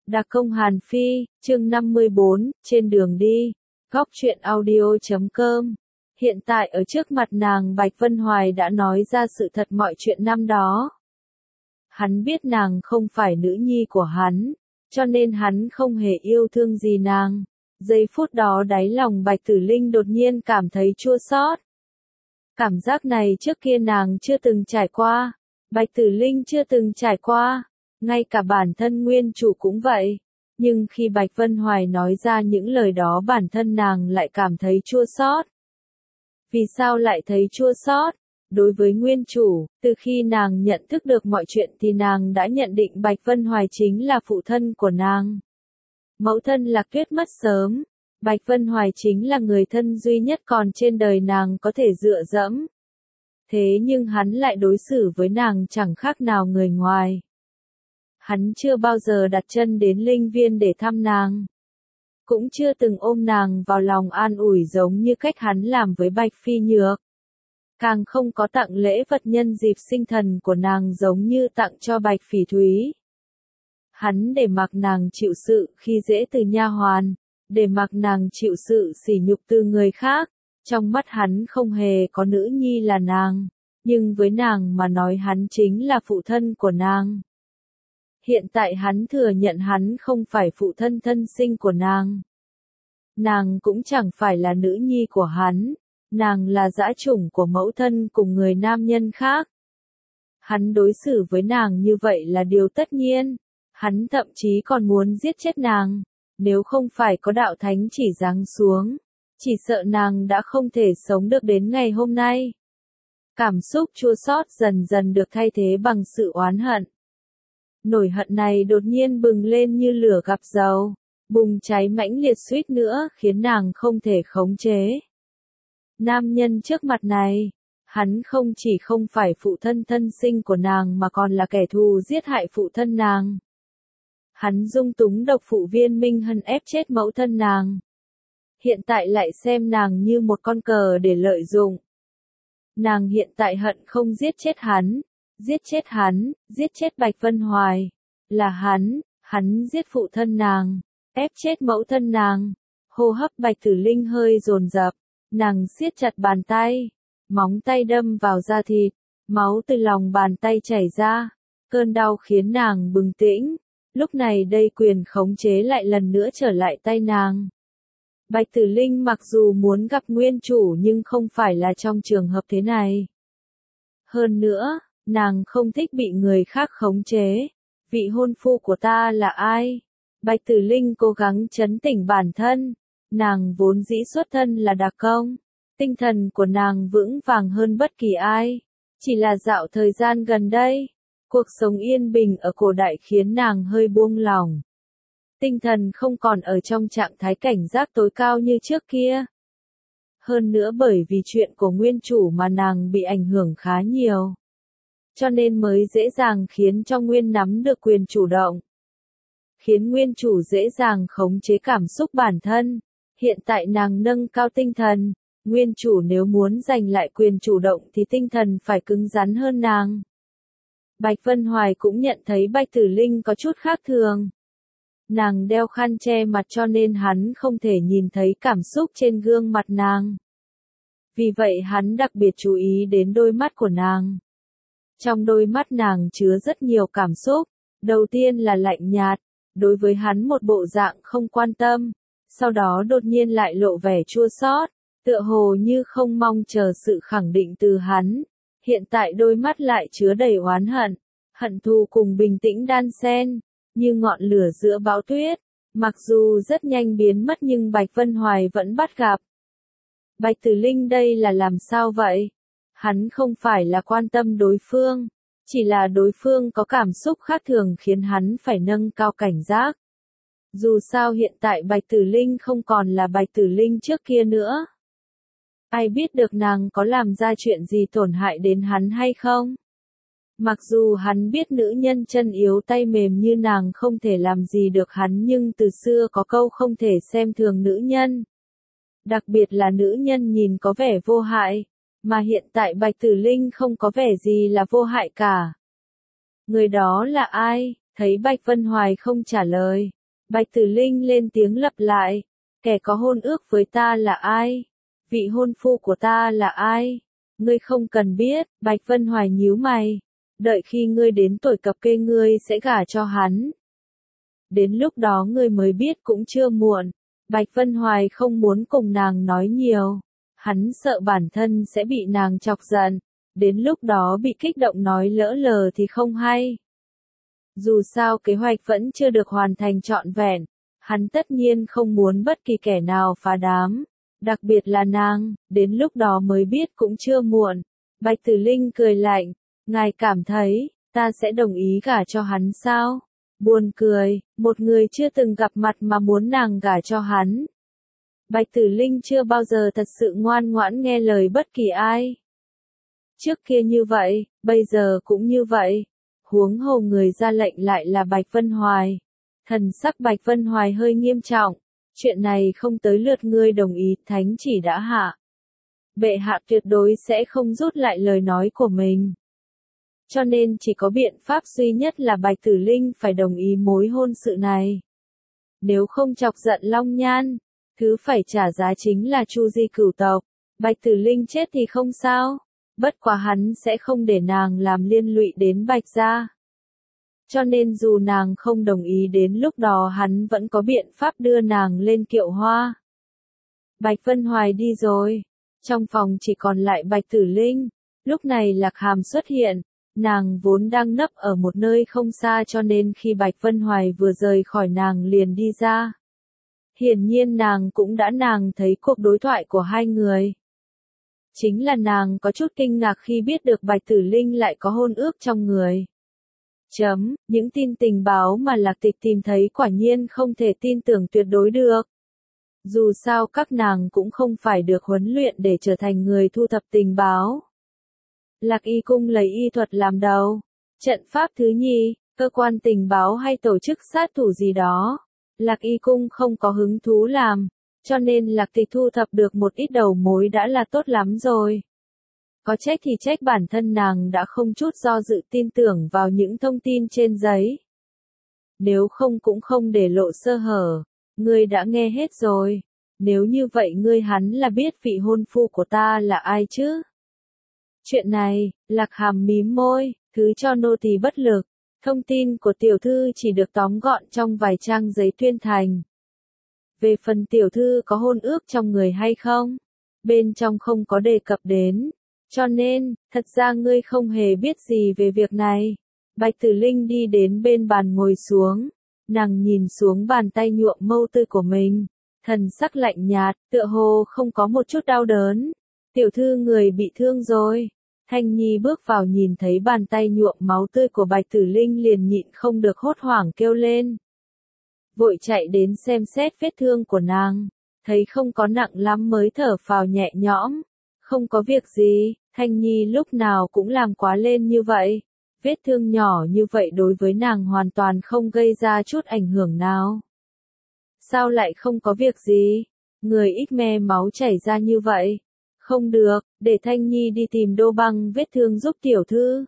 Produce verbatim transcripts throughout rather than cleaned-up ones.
Đặc công Hàn Phi, chương năm mươi bốn, trên đường đi. Góc truyện audio chấm com. Hiện tại ở trước mặt nàng Bạch Vân Hoài đã nói ra sự thật mọi chuyện năm đó. Hắn biết nàng không phải nữ nhi của hắn, cho nên hắn không hề yêu thương gì nàng. Giây phút đó đáy lòng Bạch Tử Linh đột nhiên cảm thấy chua xót. Cảm giác này trước kia nàng chưa từng trải qua, Bạch Tử Linh chưa từng trải qua, ngay cả bản thân nguyên chủ cũng vậy. Nhưng khi Bạch Vân Hoài nói ra những lời đó bản thân nàng lại cảm thấy chua xót. Vì sao lại thấy chua xót? Đối với nguyên chủ, từ khi nàng nhận thức được mọi chuyện thì nàng đã nhận định Bạch Vân Hoài chính là phụ thân của nàng. Mẫu thân Lạc Tuyết mất sớm, Bạch Vân Hoài chính là người thân duy nhất còn trên đời nàng có thể dựa dẫm. Thế nhưng hắn lại đối xử với nàng chẳng khác nào người ngoài. Hắn chưa bao giờ đặt chân đến linh viên để thăm nàng. Cũng chưa từng ôm nàng vào lòng an ủi giống như cách hắn làm với Bạch Phi Nhược. Càng không có tặng lễ vật nhân dịp sinh thần của nàng giống như tặng cho Bạch Phỉ Thúy. Hắn để mặc nàng chịu sự khi dễ từ nha hoàn, để mặc nàng chịu sự sỉ nhục từ người khác. Trong mắt hắn không hề có nữ nhi là nàng, nhưng với nàng mà nói hắn chính là phụ thân của nàng. Hiện tại hắn thừa nhận hắn không phải phụ thân thân sinh của nàng. Nàng cũng chẳng phải là nữ nhi của hắn, nàng là dã chủng của mẫu thân cùng người nam nhân khác. Hắn đối xử với nàng như vậy là điều tất nhiên, hắn thậm chí còn muốn giết chết nàng, nếu không phải có đạo thánh chỉ giáng xuống, chỉ sợ nàng đã không thể sống được đến ngày hôm nay. Cảm xúc chua xót dần dần được thay thế bằng sự oán hận. Nổi hận này đột nhiên bừng lên như lửa gặp dầu, bùng cháy mãnh liệt suýt nữa khiến nàng không thể khống chế. Nam nhân trước mặt này, hắn không chỉ không phải phụ thân thân sinh của nàng mà còn là kẻ thù giết hại phụ thân nàng. Hắn dung túng độc phụ Viên Minh Hân ép chết mẫu thân nàng. Hiện tại lại xem nàng như một con cờ để lợi dụng. Nàng hiện tại hận không giết chết hắn, giết chết hắn, giết chết Bạch Vân Hoài. Là hắn, hắn giết phụ thân nàng, ép chết mẫu thân nàng. Hô hấp Bạch Tử Linh hơi dồn dập, nàng siết chặt bàn tay, móng tay đâm vào da thịt, máu từ lòng bàn tay chảy ra. Cơn đau khiến nàng bừng tỉnh, lúc này đây quyền khống chế lại lần nữa trở lại tay nàng. Bạch Tử Linh mặc dù muốn gặp nguyên chủ nhưng không phải là trong trường hợp thế này. Hơn nữa, nàng không thích bị người khác khống chế. Vị hôn phu của ta là ai? Bạch Tử Linh cố gắng trấn tĩnh bản thân. Nàng vốn dĩ xuất thân là đặc công. Tinh thần của nàng vững vàng hơn bất kỳ ai. Chỉ là dạo thời gian gần đây, cuộc sống yên bình ở cổ đại khiến nàng hơi buông lỏng. Tinh thần không còn ở trong trạng thái cảnh giác tối cao như trước kia. Hơn nữa bởi vì chuyện của nguyên chủ mà nàng bị ảnh hưởng khá nhiều. Cho nên mới dễ dàng khiến cho Nguyên nắm được quyền chủ động. Khiến nguyên chủ dễ dàng khống chế cảm xúc bản thân. Hiện tại nàng nâng cao tinh thần. Nguyên chủ nếu muốn giành lại quyền chủ động thì tinh thần phải cứng rắn hơn nàng. Bạch Vân Hoài cũng nhận thấy Bạch Tử Linh có chút khác thường. Nàng đeo khăn che mặt cho nên hắn không thể nhìn thấy cảm xúc trên gương mặt nàng. Vì vậy hắn đặc biệt chú ý đến đôi mắt của nàng. Trong đôi mắt nàng chứa rất nhiều cảm xúc. Đầu tiên là lạnh nhạt, đối với hắn một bộ dạng không quan tâm. Sau đó đột nhiên lại lộ vẻ chua xót, tựa hồ như không mong chờ sự khẳng định từ hắn. Hiện tại đôi mắt lại chứa đầy oán hận, hận thù cùng bình tĩnh đan xen, như ngọn lửa giữa bão tuyết. Mặc dù rất nhanh biến mất nhưng Bạch Vân Hoài vẫn bắt gặp. Bạch Tử Linh đây là làm sao vậy? Hắn không phải là quan tâm đối phương, chỉ là đối phương có cảm xúc khác thường khiến hắn phải nâng cao cảnh giác. Dù sao hiện tại Bạch Tử Linh không còn là Bạch Tử Linh trước kia nữa. Ai biết được nàng có làm ra chuyện gì tổn hại đến hắn hay không? Mặc dù hắn biết nữ nhân chân yếu tay mềm như nàng không thể làm gì được hắn nhưng từ xưa có câu không thể xem thường nữ nhân. Đặc biệt là nữ nhân nhìn có vẻ vô hại. Mà hiện tại Bạch Tử Linh không có vẻ gì là vô hại cả. Người đó là ai? Thấy Bạch Vân Hoài không trả lời, Bạch Tử Linh lên tiếng lặp lại, kẻ có hôn ước với ta là ai? Vị hôn phu của ta là ai? Ngươi không cần biết. Bạch Vân Hoài nhíu mày. Đợi khi ngươi đến tuổi cập kê ngươi sẽ gả cho hắn. Đến lúc đó ngươi mới biết cũng chưa muộn. Bạch Vân Hoài không muốn cùng nàng nói nhiều. Hắn sợ bản thân sẽ bị nàng chọc giận. Đến lúc đó bị kích động nói lỡ lờ thì không hay. Dù sao kế hoạch vẫn chưa được hoàn thành trọn vẹn. Hắn tất nhiên không muốn bất kỳ kẻ nào phá đám. Đặc biệt là nàng, đến lúc đó mới biết cũng chưa muộn. Bạch Tử Linh cười lạnh. Ngài cảm thấy, ta sẽ đồng ý gả cho hắn sao? Buồn cười, một người chưa từng gặp mặt mà muốn nàng gả cho hắn. Bạch Tử Linh chưa bao giờ thật sự ngoan ngoãn nghe lời bất kỳ ai. Trước kia như vậy, bây giờ cũng như vậy. Huống hồ người ra lệnh lại là Bạch Vân Hoài. Thần sắc Bạch Vân Hoài hơi nghiêm trọng. Chuyện này không tới lượt ngươi đồng ý, thánh chỉ đã hạ. Bệ hạ tuyệt đối sẽ không rút lại lời nói của mình. Cho nên chỉ có biện pháp duy nhất là Bạch Tử Linh phải đồng ý mối hôn sự này. Nếu không chọc giận Long Nhan, thứ phải trả giá chính là Chu Di cửu tộc. Bạch Tử Linh chết thì không sao, bất quá hắn sẽ không để nàng làm liên lụy đến Bạch gia. Cho nên dù nàng không đồng ý đến lúc đó hắn vẫn có biện pháp đưa nàng lên kiệu hoa. Bạch Vân Hoài đi rồi. Trong phòng chỉ còn lại Bạch Tử Linh. Lúc này Lạc Hàm xuất hiện. Nàng vốn đang nấp ở một nơi không xa cho nên khi Bạch Vân Hoài vừa rời khỏi nàng liền đi ra. Hiển nhiên nàng cũng đã nàng thấy cuộc đối thoại của hai người. Chính là nàng có chút kinh ngạc khi biết được Bạch Tử Linh lại có hôn ước trong người. Chấm, những tin tình báo mà Lạc Tịch tìm thấy quả nhiên không thể tin tưởng tuyệt đối được. Dù sao các nàng cũng không phải được huấn luyện để trở thành người thu thập tình báo. Lạc Y Cung lấy y thuật làm đầu. Trận pháp thứ nhì, cơ quan tình báo hay tổ chức sát thủ gì đó. Lạc Y Cung không có hứng thú làm, cho nên Lạc Tịch thu thập được một ít đầu mối đã là tốt lắm rồi. Có trách thì trách bản thân nàng đã không chút do dự tin tưởng vào những thông tin trên giấy. Nếu không cũng không để lộ sơ hở. Ngươi đã nghe hết rồi. Nếu như vậy ngươi hắn là biết vị hôn phu của ta là ai chứ? Chuyện này, Lạc Hàm mím môi, thứ cho nô tỳ bất lực. Thông tin của tiểu thư chỉ được tóm gọn trong vài trang giấy tuyên thành. Về phần tiểu thư có hôn ước trong người hay không? Bên trong không có đề cập đến. Cho nên, thật ra ngươi không hề biết gì về việc này. Bạch Tử Linh đi đến bên bàn ngồi xuống. Nàng nhìn xuống bàn tay nhuộm mâu tươi của mình. Thần sắc lạnh nhạt, tựa hồ không có một chút đau đớn. Tiểu thư người bị thương rồi. Thanh Nhi bước vào nhìn thấy bàn tay nhuộm máu tươi của Bạch Tử Linh liền nhịn không được hốt hoảng kêu lên. Vội chạy đến xem xét vết thương của nàng. Thấy không có nặng lắm mới thở phào nhẹ nhõm. Không có việc gì, Thanh Nhi lúc nào cũng làm quá lên như vậy. Vết thương nhỏ như vậy đối với nàng hoàn toàn không gây ra chút ảnh hưởng nào. Sao lại không có việc gì? Người ít me máu chảy ra như vậy. Không được, để Thanh Nhi đi tìm Đô Băng vết thương giúp tiểu thư.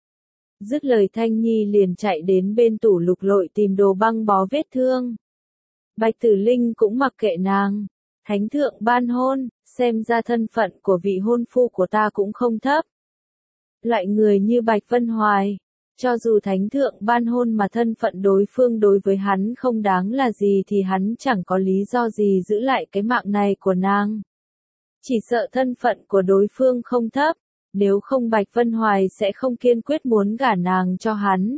Dứt lời Thanh Nhi liền chạy đến bên tủ lục lội tìm Đồ Băng bó vết thương. Bạch Tử Linh cũng mặc kệ nàng. Thánh thượng ban hôn, xem ra thân phận của vị hôn phu của ta cũng không thấp. Loại người như Bạch Vân Hoài, cho dù thánh thượng ban hôn mà thân phận đối phương đối với hắn không đáng là gì thì hắn chẳng có lý do gì giữ lại cái mạng này của nàng. Chỉ sợ thân phận của đối phương không thấp, nếu không Bạch Vân Hoài sẽ không kiên quyết muốn gả nàng cho hắn.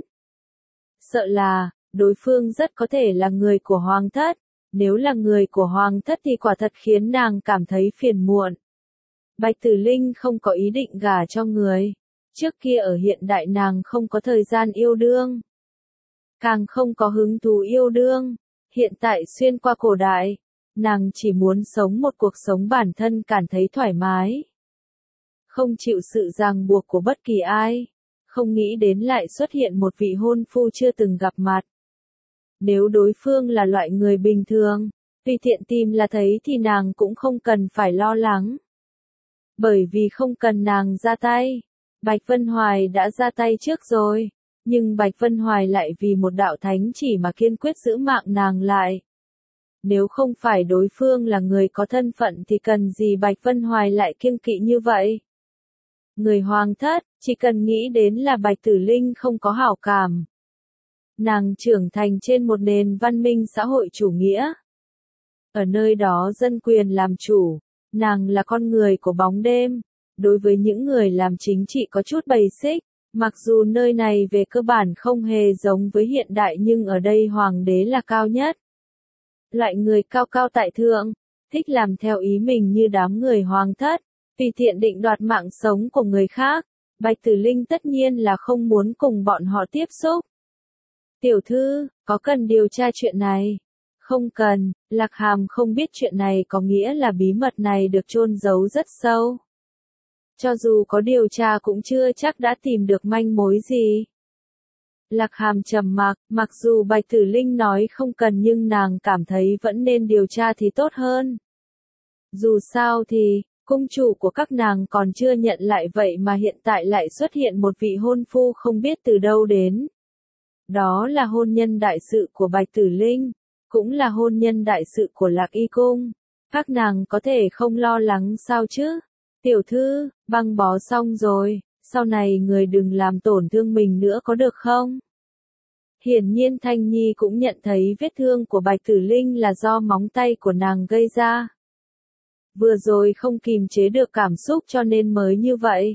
Sợ là, đối phương rất có thể là người của Hoàng thất, nếu là người của Hoàng thất thì quả thật khiến nàng cảm thấy phiền muộn. Bạch Tử Linh không có ý định gả cho người. Trước kia ở hiện đại nàng không có thời gian yêu đương. Càng không có hứng thú yêu đương. Hiện tại xuyên qua cổ đại, nàng chỉ muốn sống một cuộc sống bản thân cảm thấy thoải mái. Không chịu sự ràng buộc của bất kỳ ai. Không nghĩ đến lại xuất hiện một vị hôn phu chưa từng gặp mặt. Nếu đối phương là loại người bình thường, tùy tiện tìm là thấy thì nàng cũng không cần phải lo lắng. Bởi vì không cần nàng ra tay. Bạch Vân Hoài đã ra tay trước rồi. Nhưng Bạch Vân Hoài lại vì một đạo thánh chỉ mà kiên quyết giữ mạng nàng lại. Nếu không phải đối phương là người có thân phận thì cần gì Bạch Vân Hoài lại kiêng kỵ như vậy? Người hoàng thất, chỉ cần nghĩ đến là Bạch Tử Linh không có hảo cảm. Nàng trưởng thành trên một nền văn minh xã hội chủ nghĩa. Ở nơi đó dân quyền làm chủ, nàng là con người của bóng đêm. Đối với những người làm chính trị có chút basic, mặc dù nơi này về cơ bản không hề giống với hiện đại nhưng ở đây hoàng đế là cao nhất. Loại người cao cao tại thượng, thích làm theo ý mình như đám người hoàng thất, vì thiện định đoạt mạng sống của người khác. Bạch Tử Linh tất nhiên là không muốn cùng bọn họ tiếp xúc. Tiểu thư, có cần điều tra chuyện này? Không cần, Lạc Hàm không biết chuyện này có nghĩa là bí mật này được chôn giấu rất sâu. Cho dù có điều tra cũng chưa chắc đã tìm được manh mối gì. Lạc Hàm trầm mặc, mặc dù Bạch Tử Linh nói không cần nhưng nàng cảm thấy vẫn nên điều tra thì tốt hơn. Dù sao thì, cung chủ của các nàng còn chưa nhận lại vậy mà hiện tại lại xuất hiện một vị hôn phu không biết từ đâu đến. Đó là hôn nhân đại sự của Bạch Tử Linh, cũng là hôn nhân đại sự của Lạc Y Cung. Các nàng có thể không lo lắng sao chứ? Tiểu thư, băng bó xong rồi, sau này người đừng làm tổn thương mình nữa có được không? Hiển nhiên Thanh Nhi cũng nhận thấy vết thương của Bạch Tử Linh là do móng tay của nàng gây ra. Vừa rồi không kìm chế được cảm xúc cho nên mới như vậy.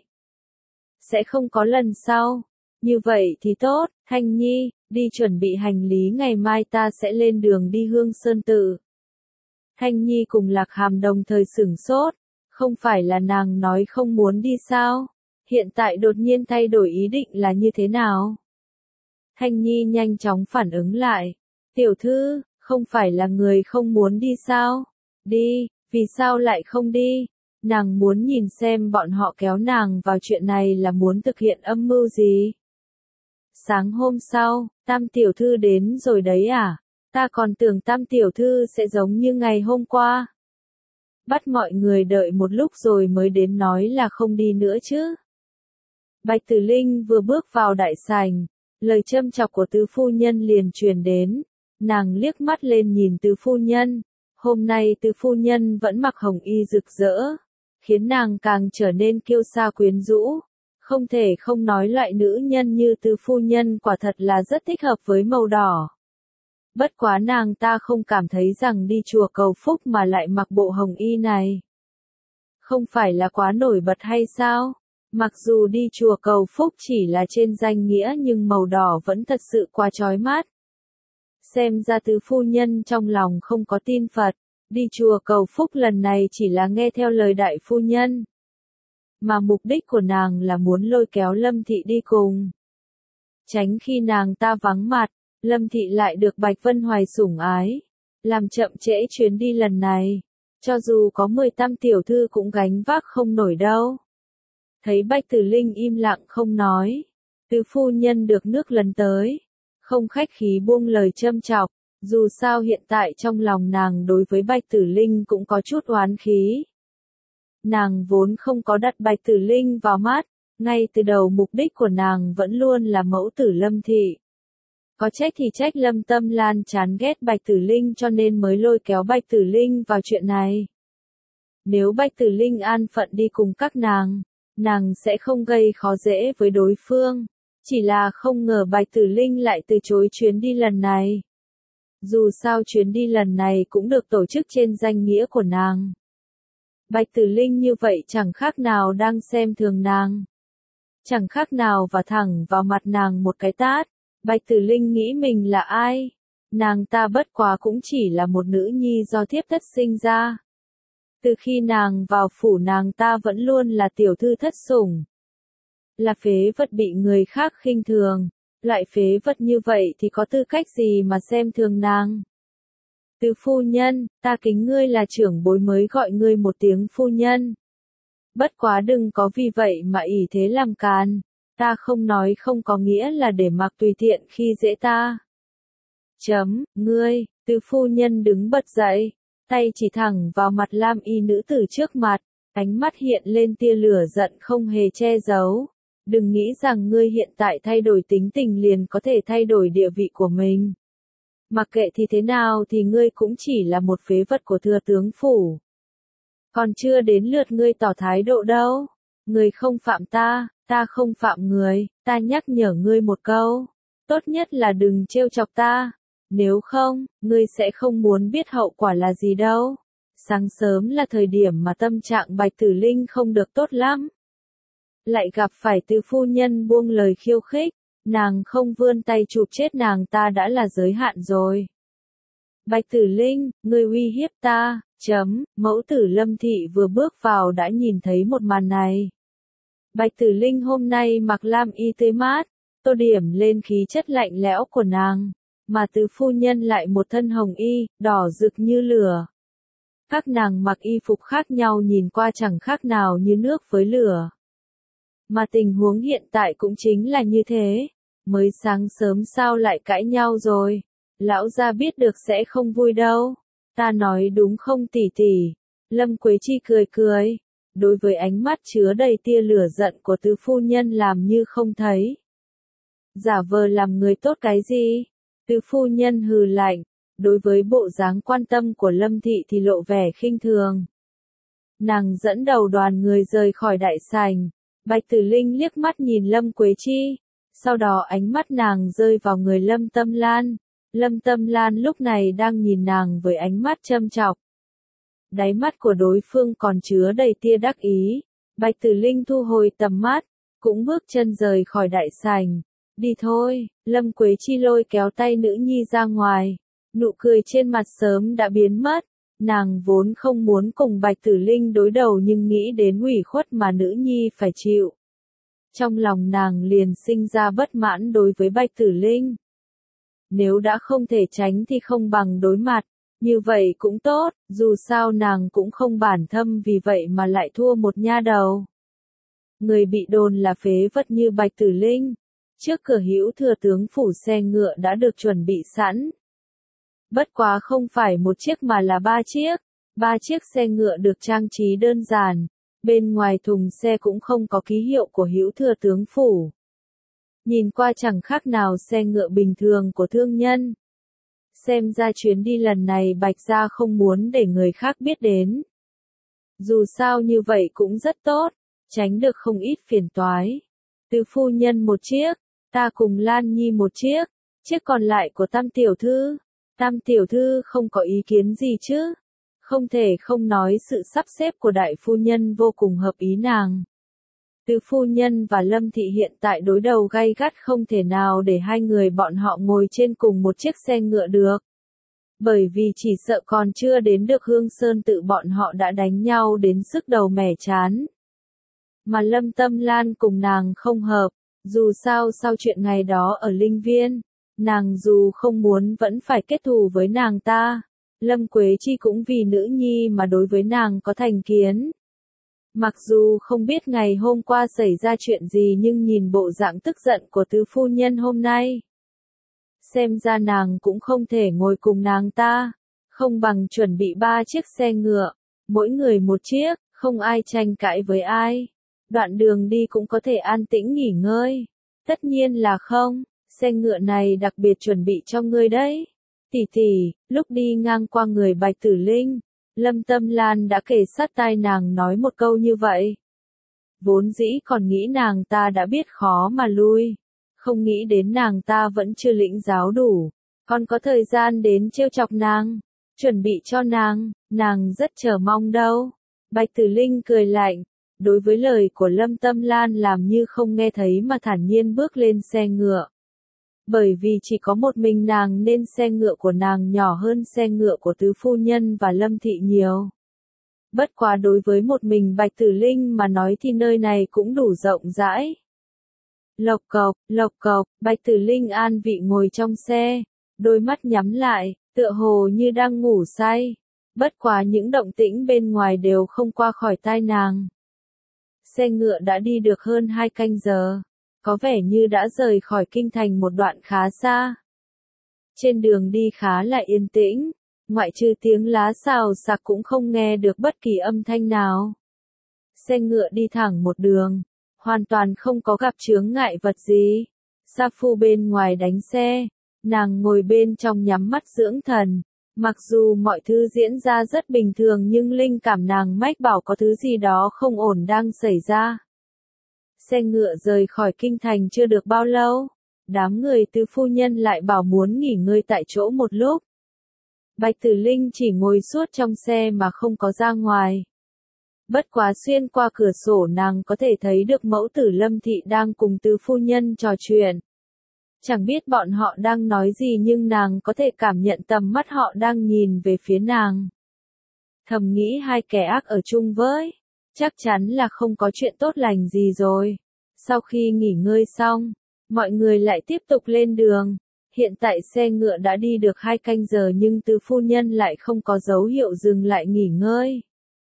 Sẽ không có lần sau. Như vậy thì tốt, Thanh Nhi, đi chuẩn bị hành lý ngày mai ta sẽ lên đường đi Hương Sơn Tự. Thanh Nhi cùng Lạc Hàm đồng thời sửng sốt, không phải là nàng nói không muốn đi sao? Hiện tại đột nhiên thay đổi ý định là như thế nào? Thanh Nhi nhanh chóng phản ứng lại. Tiểu thư, không phải là người không muốn đi sao? Đi, vì sao lại không đi? Nàng muốn nhìn xem bọn họ kéo nàng vào chuyện này là muốn thực hiện âm mưu gì? Sáng hôm sau, Tam tiểu thư đến rồi đấy à? Ta còn tưởng Tam tiểu thư sẽ giống như ngày hôm qua. Bắt mọi người đợi một lúc rồi mới đến nói là không đi nữa chứ. Bạch Tử Linh vừa bước vào đại sảnh, lời châm chọc của tứ phu nhân liền truyền đến. Nàng liếc mắt lên nhìn tứ phu nhân. Hôm nay tứ phu nhân vẫn mặc hồng y rực rỡ, khiến nàng càng trở nên kiêu sa quyến rũ. Không thể không nói loại nữ nhân như tứ phu nhân quả thật là rất thích hợp với màu đỏ. Bất quá nàng ta không cảm thấy rằng đi chùa cầu phúc mà lại mặc bộ hồng y này. Không phải là quá nổi bật hay sao? Mặc dù đi chùa cầu phúc chỉ là trên danh nghĩa nhưng màu đỏ vẫn thật sự quá chói mắt. Xem ra tứ phu nhân trong lòng không có tin Phật, đi chùa cầu phúc lần này chỉ là nghe theo lời đại phu nhân. Mà mục đích của nàng là muốn lôi kéo Lâm Thị đi cùng. Tránh khi nàng ta vắng mặt, Lâm Thị lại được Bạch Vân Hoài sủng ái, làm chậm trễ chuyến đi lần này. Cho dù có mười tam tiểu thư cũng gánh vác không nổi đâu. Thấy Bạch Tử Linh im lặng không nói, tứ phu nhân được nước lần tới, không khách khí buông lời châm chọc, dù sao hiện tại trong lòng nàng đối với Bạch Tử Linh cũng có chút oán khí. Nàng vốn không có đặt Bạch Tử Linh vào mắt, ngay từ đầu mục đích của nàng vẫn luôn là mẫu tử Lâm Thị. Có trách thì trách Lâm Tâm Lan chán ghét Bạch Tử Linh cho nên mới lôi kéo Bạch Tử Linh vào chuyện này. Nếu Bạch Tử Linh an phận đi cùng các nàng, nàng sẽ không gây khó dễ với đối phương. Chỉ là không ngờ Bạch Tử Linh lại từ chối chuyến đi lần này. Dù sao chuyến đi lần này cũng được tổ chức trên danh nghĩa của nàng. Bạch Tử Linh như vậy chẳng khác nào đang xem thường nàng. Chẳng khác nào và thẳng vào mặt nàng một cái tát. Bạch Tử Linh nghĩ mình là ai? Nàng ta bất quá cũng chỉ là một nữ nhi do thiếp thất sinh ra. Từ khi nàng vào phủ nàng ta vẫn luôn là tiểu thư thất sủng. Là phế vật bị người khác khinh thường. Loại phế vật như vậy thì có tư cách gì mà xem thường nàng? Tứ phu nhân, ta kính ngươi là trưởng bối mới gọi ngươi một tiếng phu nhân. Bất quá đừng có vì vậy mà ỷ thế làm càn. Ta không nói không có nghĩa là để mặc tùy tiện khi dễ ta. Chấm, ngươi, tứ phu nhân đứng bật dậy, tay chỉ thẳng vào mặt lam y nữ tử trước mặt, ánh mắt hiện lên tia lửa giận không hề che giấu. Đừng nghĩ rằng ngươi hiện tại thay đổi tính tình liền có thể thay đổi địa vị của mình. Mặc kệ thì thế nào thì ngươi cũng chỉ là một phế vật của thừa tướng phủ. Còn chưa đến lượt ngươi tỏ thái độ đâu. Ngươi không phạm ta, ta không phạm người, ta nhắc nhở ngươi một câu. Tốt nhất là đừng trêu chọc ta. Nếu không, ngươi sẽ không muốn biết hậu quả là gì đâu. Sáng sớm là thời điểm mà tâm trạng Bạch Tử Linh không được tốt lắm. Lại gặp phải Từ phu nhân buông lời khiêu khích, nàng không vươn tay chụp chết nàng ta đã là giới hạn rồi. Bạch Tử Linh, ngươi uy hiếp ta, chấm, mẫu tử Lâm Thị vừa bước vào đã nhìn thấy một màn này. Bạch Tử Linh hôm nay mặc lam y tươi mát, tô điểm lên khí chất lạnh lẽo của nàng, mà Từ phu nhân lại một thân hồng y, đỏ rực như lửa. Các nàng mặc y phục khác nhau nhìn qua chẳng khác nào như nước với lửa. Mà tình huống hiện tại cũng chính là như thế. Mới sáng sớm sao lại cãi nhau rồi. Lão gia biết được sẽ không vui đâu. Ta nói đúng không tỷ tỷ. Lâm Quế Chi cười cười. Đối với ánh mắt chứa đầy tia lửa giận của Từ phu nhân làm như không thấy. Giả vờ làm người tốt cái gì? Từ phu nhân hừ lạnh. Đối với bộ dáng quan tâm của Lâm Thị thì lộ vẻ khinh thường. Nàng dẫn đầu đoàn người rời khỏi đại sảnh. Bạch Tử Linh liếc mắt nhìn Lâm Quế Chi. Sau đó ánh mắt nàng rơi vào người Lâm Tâm Lan. Lâm Tâm Lan lúc này đang nhìn nàng với ánh mắt châm chọc. Đáy mắt của đối phương còn chứa đầy tia đắc ý. Bạch Tử Linh thu hồi tầm mắt, cũng bước chân rời khỏi đại sảnh. Đi thôi, Lâm Quế Chi lôi kéo tay nữ nhi ra ngoài. Nụ cười trên mặt sớm đã biến mất. Nàng vốn không muốn cùng Bạch Tử Linh đối đầu nhưng nghĩ đến ủy khuất mà nữ nhi phải chịu. Trong lòng nàng liền sinh ra bất mãn đối với Bạch Tử Linh. Nếu đã không thể tránh thì không bằng đối mặt, như vậy cũng tốt, dù sao nàng cũng không bản thâm vì vậy mà lại thua một nha đầu. Người bị đồn là phế vật như Bạch Tử Linh. Trước cửa hữu thừa tướng phủ xe ngựa đã được chuẩn bị sẵn. Bất quá không phải một chiếc mà là ba chiếc. Ba chiếc xe ngựa được trang trí đơn giản. Bên ngoài thùng xe cũng không có ký hiệu của hữu thừa tướng phủ. Nhìn qua chẳng khác nào xe ngựa bình thường của thương nhân. Xem ra chuyến đi lần này Bạch gia không muốn để người khác biết đến. Dù sao như vậy cũng rất tốt, tránh được không ít phiền toái. Từ phu nhân một chiếc, ta cùng Lan Nhi một chiếc, chiếc còn lại của Tam tiểu thư. Tam tiểu thư không có ý kiến gì chứ? Không thể không nói sự sắp xếp của đại phu nhân vô cùng hợp ý nàng. Từ phu nhân và Lâm Thị hiện tại đối đầu gay gắt không thể nào để hai người bọn họ ngồi trên cùng một chiếc xe ngựa được. Bởi vì chỉ sợ còn chưa đến được Hương Sơn tự bọn họ đã đánh nhau đến sức đầu mẻ chán. Mà Lâm Tâm Lan cùng nàng không hợp, dù sao sau chuyện ngày đó ở Linh Viên, nàng dù không muốn vẫn phải kết thù với nàng ta. Lâm Quế Chi cũng vì nữ nhi mà đối với nàng có thành kiến. Mặc dù không biết ngày hôm qua xảy ra chuyện gì nhưng nhìn bộ dạng tức giận của Từ phu nhân hôm nay. Xem ra nàng cũng không thể ngồi cùng nàng ta. Không bằng chuẩn bị ba chiếc xe ngựa, mỗi người một chiếc, không ai tranh cãi với ai. Đoạn đường đi cũng có thể an tĩnh nghỉ ngơi. Tất nhiên là không, xe ngựa này đặc biệt chuẩn bị cho ngươi đấy. Tỷ tỷ, lúc đi ngang qua người Bạch Tử Linh, Lâm Tâm Lan đã kề sát tai nàng nói một câu như vậy. Vốn dĩ còn nghĩ nàng ta đã biết khó mà lui. Không nghĩ đến nàng ta vẫn chưa lĩnh giáo đủ. Còn có thời gian đến trêu chọc nàng. Chuẩn bị cho nàng, nàng rất chờ mong đâu. Bạch Tử Linh cười lạnh. Đối với lời của Lâm Tâm Lan làm như không nghe thấy mà thản nhiên bước lên xe ngựa. Bởi vì chỉ có một mình nàng nên xe ngựa của nàng nhỏ hơn xe ngựa của Tứ phu nhân và Lâm Thị nhiều. Bất quá đối với một mình Bạch Tử Linh mà nói thì nơi này cũng đủ rộng rãi. Lộc cộc, lộc cộc, Bạch Tử Linh an vị ngồi trong xe, đôi mắt nhắm lại, tựa hồ như đang ngủ say. Bất quá những động tĩnh bên ngoài đều không qua khỏi tai nàng. Xe ngựa đã đi được hơn hai canh giờ, có vẻ như đã rời khỏi kinh thành một đoạn khá xa. Trên đường đi khá là yên tĩnh, ngoại trừ tiếng lá xào xạc cũng không nghe được bất kỳ âm thanh nào. Xe ngựa đi thẳng một đường, hoàn toàn không có gặp chướng ngại vật gì. Sa Phu bên ngoài đánh xe, nàng ngồi bên trong nhắm mắt dưỡng thần. Mặc dù mọi thứ diễn ra rất bình thường nhưng linh cảm nàng mách bảo có thứ gì đó không ổn đang xảy ra. Xe ngựa rời khỏi kinh thành chưa được bao lâu, đám người Tứ phu nhân lại bảo muốn nghỉ ngơi tại chỗ một lúc. Bạch Tử Linh chỉ ngồi suốt trong xe mà không có ra ngoài. Bất quá xuyên qua cửa sổ nàng có thể thấy được mẫu tử Lâm Thị đang cùng Tứ phu nhân trò chuyện. Chẳng biết bọn họ đang nói gì nhưng nàng có thể cảm nhận tầm mắt họ đang nhìn về phía nàng. Thầm nghĩ hai kẻ ác ở chung với, chắc chắn là không có chuyện tốt lành gì rồi. Sau khi nghỉ ngơi xong, mọi người lại tiếp tục lên đường. Hiện tại xe ngựa đã đi được hai canh giờ nhưng Tứ phu nhân lại không có dấu hiệu dừng lại nghỉ ngơi.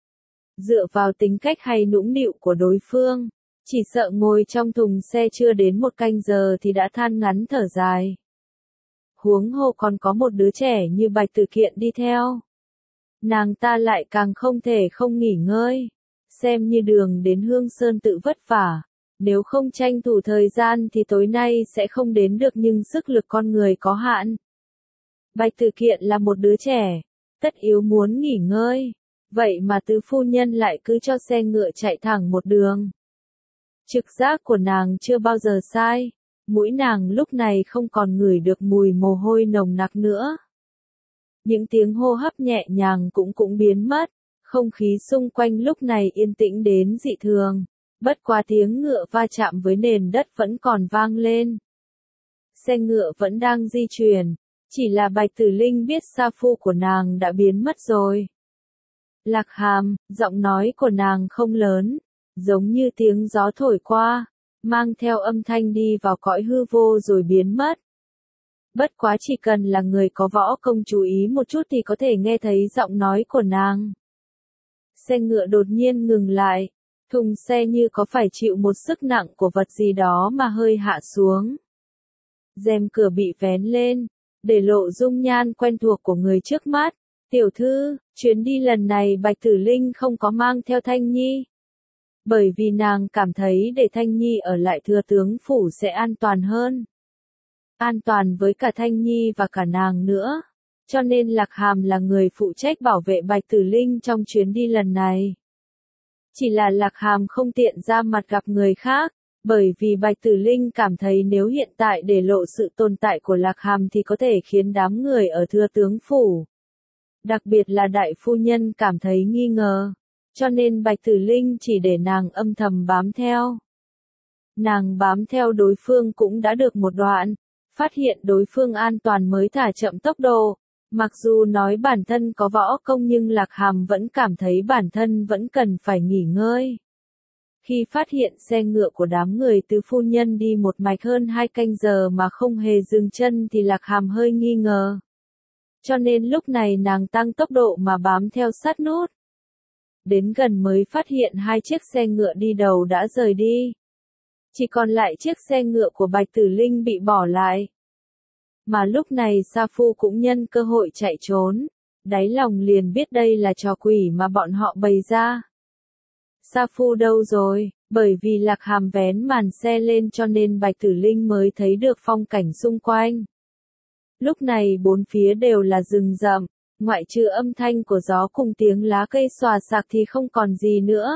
Dựa vào tính cách hay nũng nịu của đối phương, chỉ sợ ngồi trong thùng xe chưa đến một canh giờ thì đã than ngắn thở dài. Huống hồ còn có một đứa trẻ như Bạch Tử Kiện đi theo. Nàng ta lại càng không thể không nghỉ ngơi. Xem như đường đến Hương Sơn tự vất vả. Nếu không tranh thủ thời gian thì tối nay sẽ không đến được nhưng sức lực con người có hạn. Bạch Tử Kiện là một đứa trẻ, tất yếu muốn nghỉ ngơi. Vậy mà Tứ phu nhân lại cứ cho xe ngựa chạy thẳng một đường. Trực giác của nàng chưa bao giờ sai, mũi nàng lúc này không còn ngửi được mùi mồ hôi nồng nặc nữa. Những tiếng hô hấp nhẹ nhàng cũng cũng biến mất, không khí xung quanh lúc này yên tĩnh đến dị thường, bất quá tiếng ngựa va chạm với nền đất vẫn còn vang lên. Xe ngựa vẫn đang di chuyển, chỉ là Bạch Tử Linh biết Sa Phu của nàng đã biến mất rồi. Lạc Hàm, giọng nói của nàng không lớn, giống như tiếng gió thổi qua, mang theo âm thanh đi vào cõi hư vô rồi biến mất. Bất quá chỉ cần là người có võ công chú ý một chút thì có thể nghe thấy giọng nói của nàng. Xe ngựa đột nhiên ngừng lại, thùng xe như có phải chịu một sức nặng của vật gì đó mà hơi hạ xuống. Rèm cửa bị vén lên, để lộ dung nhan quen thuộc của người trước mắt. Tiểu thư, chuyến đi lần này Bạch Tử Linh không có mang theo Thanh Nhi. Bởi vì nàng cảm thấy để Thanh Nhi ở lại thừa tướng phủ sẽ an toàn hơn. An toàn với cả Thanh Nhi và cả nàng nữa. Cho nên Lạc Hàm là người phụ trách bảo vệ Bạch Tử Linh trong chuyến đi lần này. Chỉ là Lạc Hàm không tiện ra mặt gặp người khác, bởi vì Bạch Tử Linh cảm thấy nếu hiện tại để lộ sự tồn tại của Lạc Hàm thì có thể khiến đám người ở thừa tướng phủ, đặc biệt là đại phu nhân cảm thấy nghi ngờ, cho nên Bạch Tử Linh chỉ để nàng âm thầm bám theo. Nàng bám theo đối phương cũng đã được một đoạn, phát hiện đối phương an toàn mới thả chậm tốc độ. Mặc dù nói bản thân có võ công nhưng Lạc Hàm vẫn cảm thấy bản thân vẫn cần phải nghỉ ngơi. Khi phát hiện xe ngựa của đám người Tứ phu nhân đi một mạch hơn hai canh giờ mà không hề dừng chân thì Lạc Hàm hơi nghi ngờ. Cho nên lúc này nàng tăng tốc độ mà bám theo sát nút. Đến gần mới phát hiện hai chiếc xe ngựa đi đầu đã rời đi. Chỉ còn lại chiếc xe ngựa của Bạch Tử Linh bị bỏ lại. Mà lúc này Sa Phu cũng nhân cơ hội chạy trốn, đáy lòng liền biết đây là trò quỷ mà bọn họ bày ra. Sa Phu đâu rồi, bởi vì Lạc Hàm vén màn xe lên cho nên Bạch Tử Linh mới thấy được phong cảnh xung quanh. Lúc này bốn phía đều là rừng rậm, ngoại trừ âm thanh của gió cùng tiếng lá cây xòa xạc thì không còn gì nữa.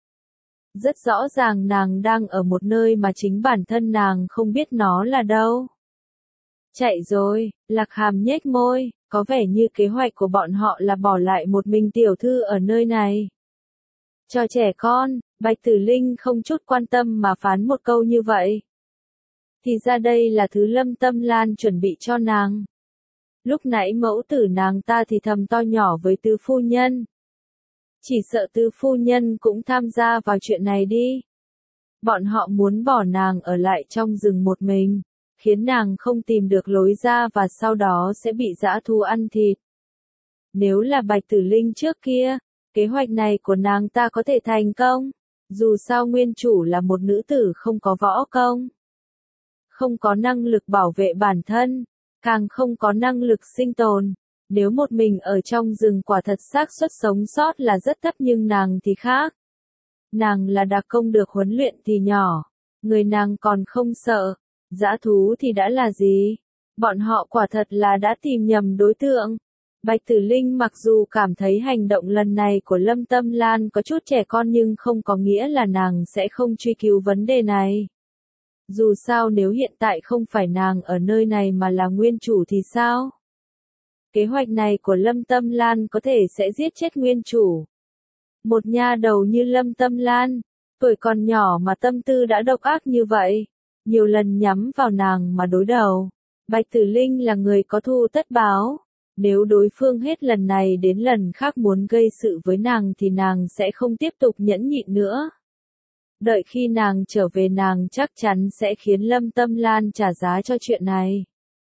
Rất rõ ràng nàng đang ở một nơi mà chính bản thân nàng không biết nó là đâu. Chạy rồi, Lạc Hàm nhếch môi, có vẻ như kế hoạch của bọn họ là bỏ lại một mình tiểu thư ở nơi này. Cho trẻ con, Bạch Tử Linh không chút quan tâm mà phán một câu như vậy. Thì ra đây là thứ Lâm Tâm Lan chuẩn bị cho nàng. Lúc nãy mẫu tử nàng ta thì thầm to nhỏ với Tứ phu nhân. Chỉ sợ Tứ phu nhân cũng tham gia vào chuyện này đi. Bọn họ muốn bỏ nàng ở lại trong rừng một mình, khiến nàng không tìm được lối ra và sau đó sẽ bị dã thú ăn thịt. Nếu là Bạch Tử Linh trước kia, kế hoạch này của nàng ta có thể thành công. Dù sao nguyên chủ là một nữ tử không có võ công, không có năng lực bảo vệ bản thân, càng không có năng lực sinh tồn. Nếu một mình ở trong rừng quả thật xác suất sống sót là rất thấp nhưng nàng thì khác. Nàng là đặc công được huấn luyện thì nhỏ, người nàng còn không sợ, dã thú thì đã là gì? Bọn họ quả thật là đã tìm nhầm đối tượng. Bạch Tử Linh mặc dù cảm thấy hành động lần này của Lâm Tâm Lan có chút trẻ con nhưng không có nghĩa là nàng sẽ không truy cứu vấn đề này. Dù sao nếu hiện tại không phải nàng ở nơi này mà là nguyên chủ thì sao? Kế hoạch này của Lâm Tâm Lan có thể sẽ giết chết nguyên chủ. Một nha đầu như Lâm Tâm Lan, tuổi còn nhỏ mà tâm tư đã độc ác như vậy, nhiều lần nhắm vào nàng mà đối đầu. Bạch Tử Linh là người có thù tất báo. Nếu đối phương hết lần này đến lần khác muốn gây sự với nàng thì nàng sẽ không tiếp tục nhẫn nhịn nữa. Đợi khi nàng trở về nàng chắc chắn sẽ khiến Lâm Tâm Lan trả giá cho chuyện này.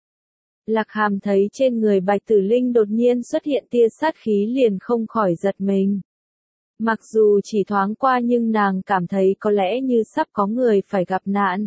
Lạc Hàm thấy trên người Bạch Tử Linh đột nhiên xuất hiện tia sát khí liền không khỏi giật mình. Mặc dù chỉ thoáng qua nhưng nàng cảm thấy có lẽ như sắp có người phải gặp nạn.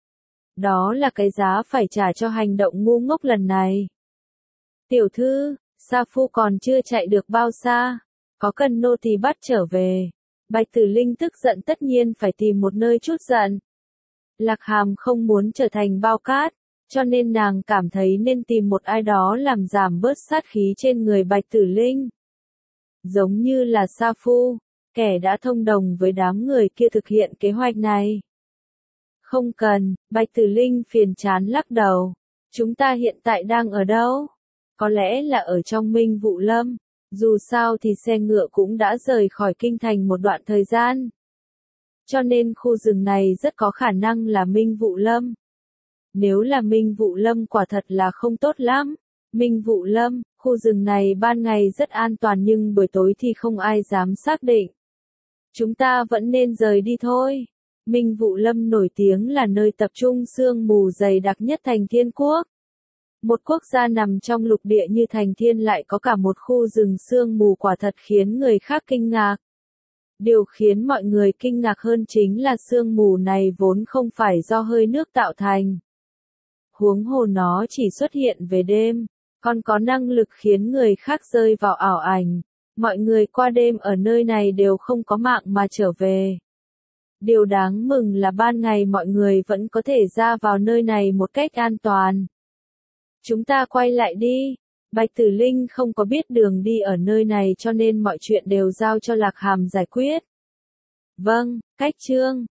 Đó là cái giá phải trả cho hành động ngu ngốc lần này. Tiểu thư, Sa Phu còn chưa chạy được bao xa, có cần nô tỳ bắt trở về. Bạch Tử Linh tức giận tất nhiên phải tìm một nơi chút giận. Lạc Hàm không muốn trở thành bao cát, cho nên nàng cảm thấy nên tìm một ai đó làm giảm bớt sát khí trên người Bạch Tử Linh. Giống như là Sa Phu, kẻ đã thông đồng với đám người kia thực hiện kế hoạch này. Không cần, Bạch Tử Linh phiền chán lắc đầu. Chúng ta hiện tại đang ở đâu? Có lẽ là ở trong Minh Vụ Lâm. Dù sao thì xe ngựa cũng đã rời khỏi kinh thành một đoạn thời gian. Cho nên khu rừng này rất có khả năng là Minh Vụ Lâm. Nếu là Minh Vụ Lâm quả thật là không tốt lắm. Minh Vụ Lâm, khu rừng này ban ngày rất an toàn nhưng buổi tối thì không ai dám xác định. Chúng ta vẫn nên rời đi thôi. Minh Vụ Lâm nổi tiếng là nơi tập trung sương mù dày đặc nhất thành Thiên Quốc. Một quốc gia nằm trong lục địa như thành Thiên lại có cả một khu rừng sương mù quả thật khiến người khác kinh ngạc. Điều khiến mọi người kinh ngạc hơn chính là sương mù này vốn không phải do hơi nước tạo thành. Huống hồ nó chỉ xuất hiện về đêm, còn có năng lực khiến người khác rơi vào ảo ảnh. Mọi người qua đêm ở nơi này đều không có mạng mà trở về. Điều đáng mừng là ban ngày mọi người vẫn có thể ra vào nơi này một cách an toàn. Chúng ta quay lại đi. Bạch Tử Linh không có biết đường đi ở nơi này cho nên mọi chuyện đều giao cho Lạc Hàm giải quyết. Vâng, cách chương.